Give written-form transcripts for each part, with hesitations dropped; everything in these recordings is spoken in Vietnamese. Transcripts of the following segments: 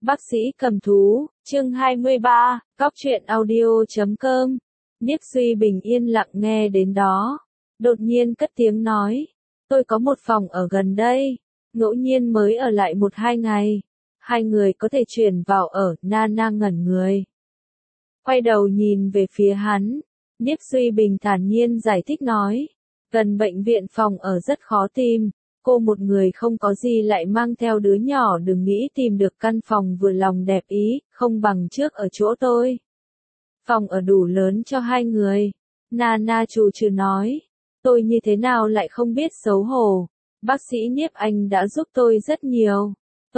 Bác sĩ cầm thú, chương 23, Cóc truyện audio.com. Niếp Duy Bình yên lặng nghe đến đó. Đột nhiên cất tiếng nói. Tôi có một phòng ở gần đây. Ngẫu nhiên mới ở lại 1-2 ngày. 2 người có thể chuyển vào ở. Nana ngẩn người. Quay đầu nhìn về phía hắn. Niếp Duy Bình thản nhiên giải thích nói. Gần bệnh viện phòng ở rất khó tìm. Cô một người không có gì lại mang theo đứa nhỏ, đừng nghĩ tìm được căn phòng vừa lòng đẹp ý, không bằng trước ở chỗ tôi. Phòng ở đủ lớn cho 2 người. Nana trù trừ nói. Tôi như thế nào lại không biết xấu hổ. Bác sĩ Niếp Anh đã giúp tôi rất nhiều.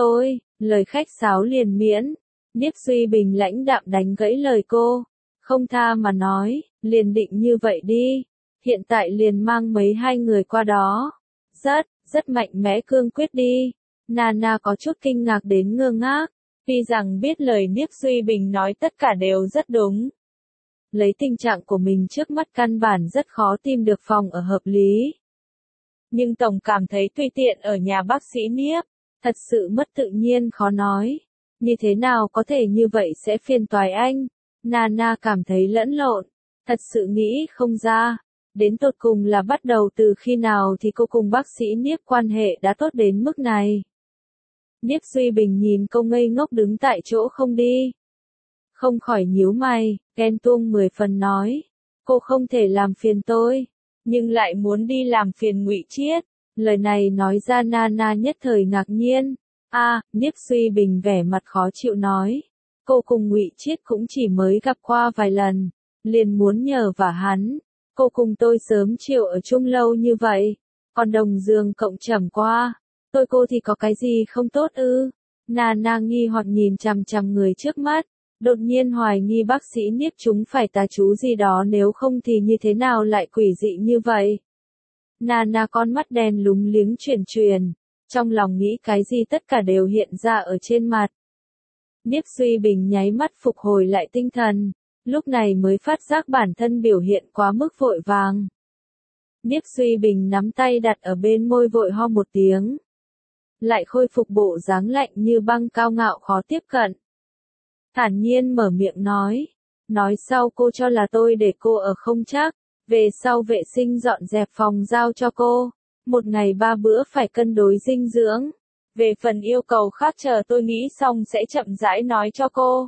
Lời khách sáo liền miễn. Niếp Duy Bình lãnh đạm đánh gãy lời cô. Không tha mà nói, liền định như vậy đi. Hiện tại liền mang mấy 2 người qua đó. Rất mạnh mẽ cương quyết đi. Nana có chút kinh ngạc đến ngơ ngác. Tuy rằng biết lời Niếp Duy Bình nói tất cả đều rất đúng. Lấy tình trạng của mình trước mắt căn bản rất khó tìm được phòng ở hợp lý. Nhưng tổng cảm thấy tùy tiện ở nhà bác sĩ Niếp. Thật sự mất tự nhiên khó nói. Như thế nào có thể như vậy sẽ phiền toái anh. Nana cảm thấy lẫn lộn. Thật sự nghĩ không ra. Đến tột cùng là bắt đầu từ khi nào thì cô cùng bác sĩ Niếp quan hệ đã tốt đến mức này. Niếp Duy Bình nhìn cô ngây ngốc đứng tại chỗ không đi. Không khỏi nhíu mày, ghen tuông 10 phần nói. Cô không thể làm phiền tôi, nhưng lại muốn đi làm phiền Ngụy Triết. Lời này nói ra Nana nhất thời ngạc nhiên. Niếp Duy Bình vẻ mặt khó chịu nói. Cô cùng Ngụy Triết cũng chỉ mới gặp qua vài lần, liền muốn nhờ vả hắn. Cô cùng tôi sớm chiều ở chung lâu như vậy, còn đồng giường cộng trầm qua, cô thì có cái gì không tốt ư? Nana nghi hoặc nhìn chằm chằm người trước mắt, đột nhiên hoài nghi bác sĩ Niếp chúng phải tà chú gì đó, nếu không thì như thế nào lại quỷ dị như vậy? Nana con mắt đen lúng liếng chuyển, trong lòng nghĩ cái gì tất cả đều hiện ra ở trên mặt. Niếp Duy Bình nháy mắt phục hồi lại tinh thần. Lúc này mới phát giác bản thân biểu hiện quá mức vội vàng. Niếp Duy Bình nắm tay đặt ở bên môi vội ho một tiếng. Lại khôi phục bộ dáng lạnh như băng cao ngạo khó tiếp cận. Thản nhiên mở miệng nói. Nói sau cô cho là tôi để cô ở không chắc. Về sau vệ sinh dọn dẹp phòng giao cho cô. 1 ngày 3 bữa phải cân đối dinh dưỡng. Về phần yêu cầu khác chờ tôi nghĩ xong sẽ chậm rãi nói cho cô.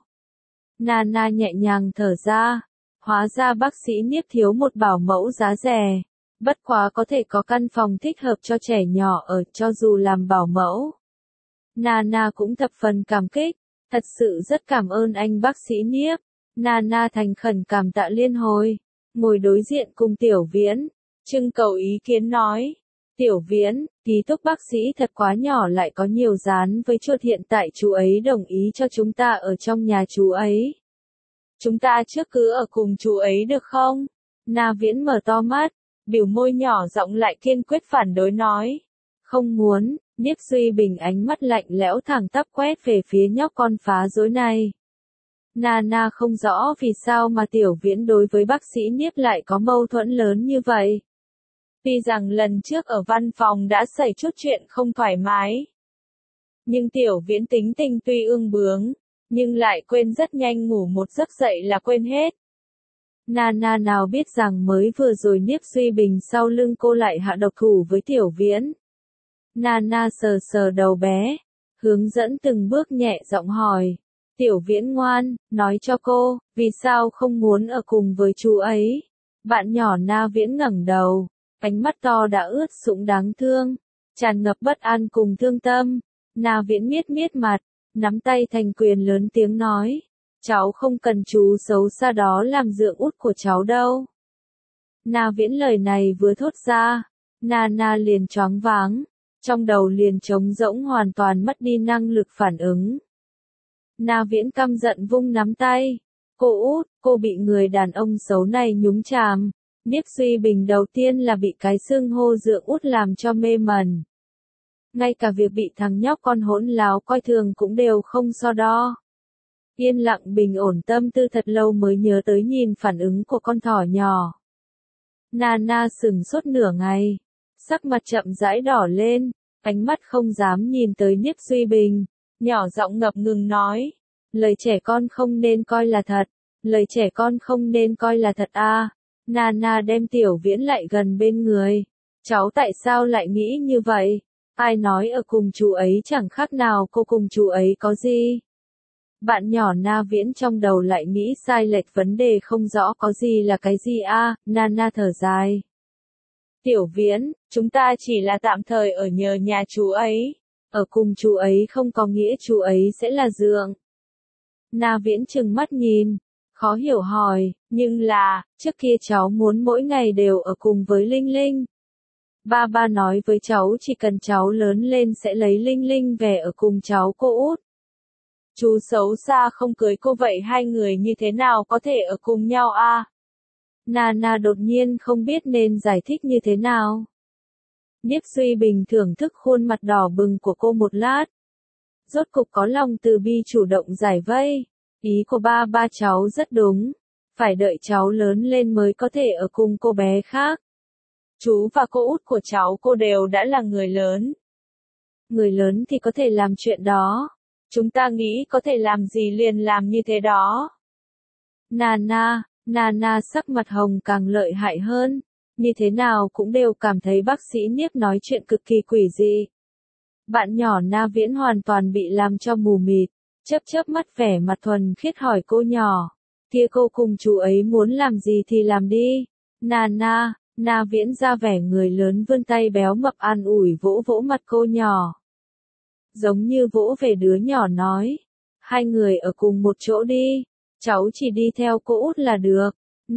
Nana nhẹ nhàng thở ra. Hóa ra bác sĩ Niếp thiếu một bảo mẫu giá rẻ. Bất quá có thể có căn phòng thích hợp cho trẻ nhỏ ở cho dù làm bảo mẫu. Nana cũng thập phần cảm kích. Thật sự rất cảm ơn anh bác sĩ Niếp. Nana thành khẩn cảm tạ liên hồi. Ngồi đối diện cùng Tiểu Viễn. Trưng cầu ý kiến nói. Tiểu Viễn, ký túc bác sĩ thật quá nhỏ lại có nhiều dán với chuột, hiện tại chú ấy đồng ý cho chúng ta ở trong nhà chú ấy. Chúng ta trước cứ ở cùng chú ấy được không? Na Viễn mở to mắt, biểu môi nhỏ giọng lại kiên quyết phản đối nói. Không muốn. Niếp Duy Bình ánh mắt lạnh lẽo thẳng tắp quét về phía nhóc con phá rối này. Nana không rõ vì sao mà Tiểu Viễn đối với bác sĩ Niếp lại có mâu thuẫn lớn như vậy. Tuy rằng lần trước ở văn phòng đã xảy chút chuyện không thoải mái. Nhưng Tiểu Viễn tính tình tuy ương bướng, nhưng lại quên rất nhanh, ngủ một giấc dậy là quên hết. Nana nào biết rằng mới vừa rồi Niếp Duy Bình sau lưng cô lại hạ độc thủ với Tiểu Viễn. Nana sờ sờ đầu bé, hướng dẫn từng bước nhẹ giọng hỏi. Tiểu Viễn ngoan, nói cho cô, vì sao không muốn ở cùng với chú ấy? Bạn nhỏ Na Viễn ngẩng đầu. Ánh mắt to đã ướt sũng đáng thương, tràn ngập bất an cùng thương tâm. Na Viễn miết mặt, nắm tay thành quyền lớn tiếng nói. Cháu không cần chú xấu xa đó làm dượng út của cháu đâu. Na Viễn lời này vừa thốt ra, Nana liền choáng váng, trong đầu liền trống rỗng, hoàn toàn mất đi năng lực phản ứng. Na Viễn căm giận vung nắm tay. Cô út, cô bị người đàn ông xấu này nhúng chàm. Niếp Duy Bình đầu tiên là bị cái xưng hô dượng út làm cho mê mẩn. Ngay cả việc bị thằng nhóc con hỗn láo coi thường cũng đều không so đo. Yên lặng bình ổn tâm tư thật lâu mới nhớ tới nhìn phản ứng của con thỏ nhỏ. Nana sững sốt nửa ngày, sắc mặt chậm rãi đỏ lên, ánh mắt không dám nhìn tới Niếp Duy Bình, nhỏ giọng ngập ngừng nói. Lời trẻ con không nên coi là thật, lời trẻ con không nên coi là thật à. Nana đem Tiểu Viễn lại gần bên người. Cháu tại sao lại nghĩ như vậy? Ai nói ở cùng chú ấy chẳng khác nào cô cùng chú ấy có gì? Bạn nhỏ Na Viễn trong đầu lại nghĩ sai lệch vấn đề không rõ có gì là cái gì à, Nana thở dài. Tiểu Viễn, chúng ta chỉ là tạm thời ở nhờ nhà chú ấy. Ở cùng chú ấy không có nghĩa chú ấy sẽ là dượng. Na Viễn trừng mắt nhìn, khó hiểu hỏi, nhưng là, trước kia cháu muốn mỗi ngày đều ở cùng với Linh Linh. Ba nói với cháu chỉ cần cháu lớn lên sẽ lấy Linh Linh về ở cùng cháu cô út. Chú xấu xa không cưới cô vậy hai người như thế nào có thể ở cùng nhau à? Nana đột nhiên không biết nên giải thích như thế nào. Niếp Duy Bình thưởng thức khuôn mặt đỏ bừng của cô một lát. Rốt cục có lòng từ bi chủ động giải vây. Ý của ba cháu rất đúng. Phải đợi cháu lớn lên mới có thể ở cùng cô bé khác. Chú và cô út của cháu cô đều đã là người lớn. Người lớn thì có thể làm chuyện đó. Chúng ta nghĩ có thể làm gì liền làm như thế đó. Nana sắc mặt hồng càng lợi hại hơn. Như thế nào cũng đều cảm thấy bác sĩ Niếp nói chuyện cực kỳ quỷ dị. Bạn nhỏ Na Viễn hoàn toàn bị làm cho mù mịt, chớp mắt vẻ mặt thuần khiết hỏi cô nhỏ. Kia cô cùng chú ấy muốn làm gì thì làm đi. Na Viễn ra vẻ người lớn vươn tay béo mập an ủi vỗ mặt cô nhỏ. Giống như vỗ về đứa nhỏ nói. Hai người ở cùng một chỗ đi. Cháu chỉ đi theo cô út là được.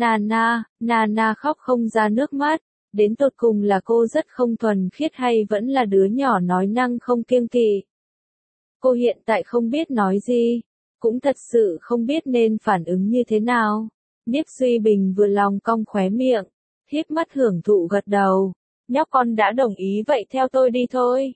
Nana khóc không ra nước mắt. Đến tột cùng là cô rất không thuần khiết hay vẫn là đứa nhỏ nói năng không kiêng kỵ. Cô hiện tại không biết nói gì. Cũng thật sự không biết nên phản ứng như thế nào. Niếp Duy Bình vừa lòng cong khóe miệng. Híp mắt hưởng thụ gật đầu. Nhóc con đã đồng ý vậy theo tôi đi thôi.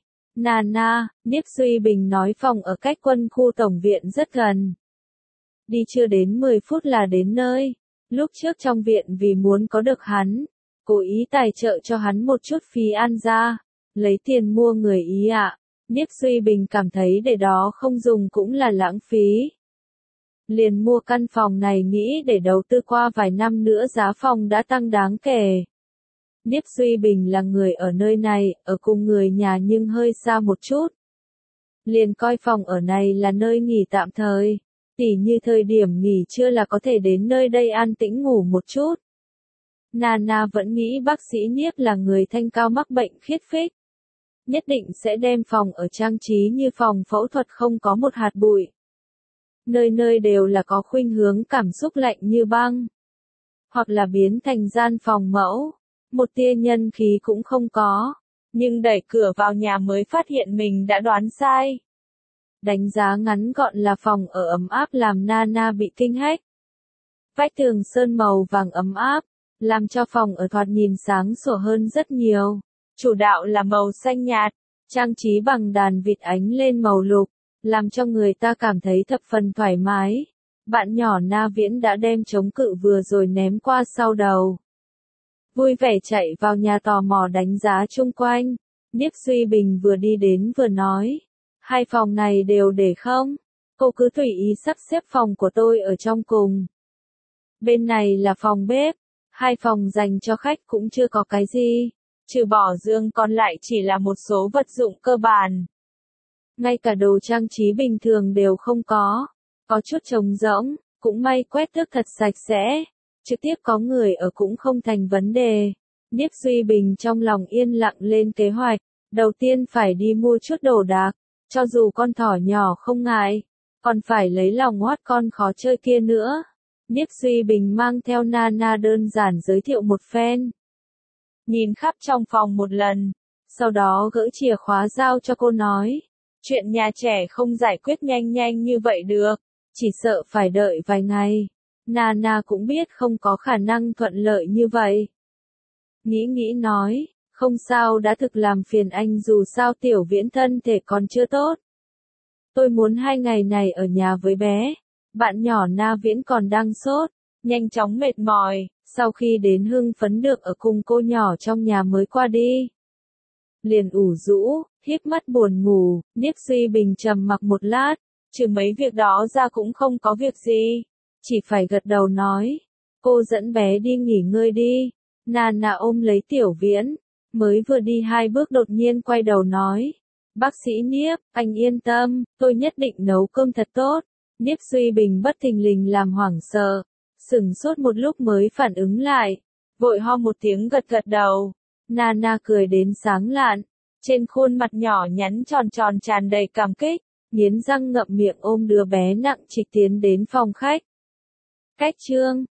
Niếp Duy Bình nói phòng ở cách quân khu tổng viện rất gần. Đi chưa đến 10 phút là đến nơi. Lúc trước trong viện vì muốn có được hắn, cố ý tài trợ cho hắn một chút phí ăn ra, lấy tiền mua người ý ạ. Niếp Duy Bình cảm thấy để đó không dùng cũng là lãng phí. Liền mua căn phòng này nghĩ để đầu tư qua vài năm nữa giá phòng đã tăng đáng kể. Niếp Duy Bình là người ở nơi này, ở cùng người nhà nhưng hơi xa một chút. Liền coi phòng ở này là nơi nghỉ tạm thời. Tỉ như thời điểm nghỉ trưa là có thể đến nơi đây an tĩnh ngủ một chút. Nana vẫn nghĩ bác sĩ Niếp là người thanh cao mắc bệnh khiết phích. Nhất định sẽ đem phòng ở trang trí như phòng phẫu thuật không có một hạt bụi. Nơi nơi đều là có khuynh hướng cảm xúc lạnh như băng. Hoặc là biến thành gian phòng mẫu. Một tia nhân khí cũng không có. Nhưng đẩy cửa vào nhà mới phát hiện mình đã đoán sai. Đánh giá ngắn gọn là phòng ở ấm áp làm Nana bị kinh hách. Vách tường sơn màu vàng ấm áp, làm cho phòng ở thoạt nhìn sáng sủa hơn rất nhiều. Chủ đạo là màu xanh nhạt, trang trí bằng đàn vịt ánh lên màu lục, làm cho người ta cảm thấy thập phần thoải mái. Bạn nhỏ Na Viễn đã đem chống cự vừa rồi ném qua sau đầu. Vui vẻ chạy vào nhà tò mò đánh giá chung quanh. Niếp Duy Bình vừa đi đến vừa nói. Hai phòng này đều để không? Cô cứ tùy ý sắp xếp phòng của tôi ở trong cùng. Bên này là phòng bếp. Hai phòng dành cho khách cũng chưa có cái gì. Trừ bỏ giường còn lại chỉ là một số vật dụng cơ bản. Ngay cả đồ trang trí bình thường đều không có. Có chút trống rỗng, cũng may quét tước thật sạch sẽ. Trực tiếp có người ở cũng không thành vấn đề. Niếp Duy Bình trong lòng yên lặng lên kế hoạch. Đầu tiên phải đi mua chút đồ đạc. Cho dù con thỏ nhỏ không ngại. Còn phải lấy lòng ngoát con khó chơi kia nữa. Niếp Duy Bình mang theo Nana đơn giản giới thiệu một phen. Nhìn khắp trong phòng một lần. Sau đó gỡ chìa khóa giao cho cô nói. Chuyện nhà trẻ không giải quyết nhanh như vậy được. Chỉ sợ phải đợi vài ngày. Nana cũng biết không có khả năng thuận lợi như vậy. Nghĩ nói, không sao đã thực làm phiền anh dù sao Tiểu Viễn thân thể còn chưa tốt. Tôi muốn 2 ngày này ở nhà với bé. Bạn nhỏ Na Viễn còn đang sốt, nhanh chóng mệt mỏi, sau khi đến hưng phấn được ở cùng cô nhỏ trong nhà mới qua đi. liền ủ rũ, híp mắt buồn ngủ. Niếp Duy Bình trầm mặc một lát, trừ mấy việc đó ra cũng không có việc gì, chỉ phải gật đầu nói, cô dẫn bé đi nghỉ ngơi đi. Nana ôm lấy Tiểu Viễn, mới vừa đi 2 bước đột nhiên quay đầu nói, bác sĩ Niếp, anh yên tâm, tôi nhất định nấu cơm thật tốt. Niếp Duy Bình bất thình lình làm hoảng sợ, sửng sốt một lúc mới phản ứng lại, vội ho một tiếng gật gật đầu. Nana cười đến sáng lạn, trên khuôn mặt nhỏ nhắn tròn tròn tràn đầy cảm kích, nghiến răng ngậm miệng ôm đứa bé nặng trịch tiến đến phòng khách. Cách chương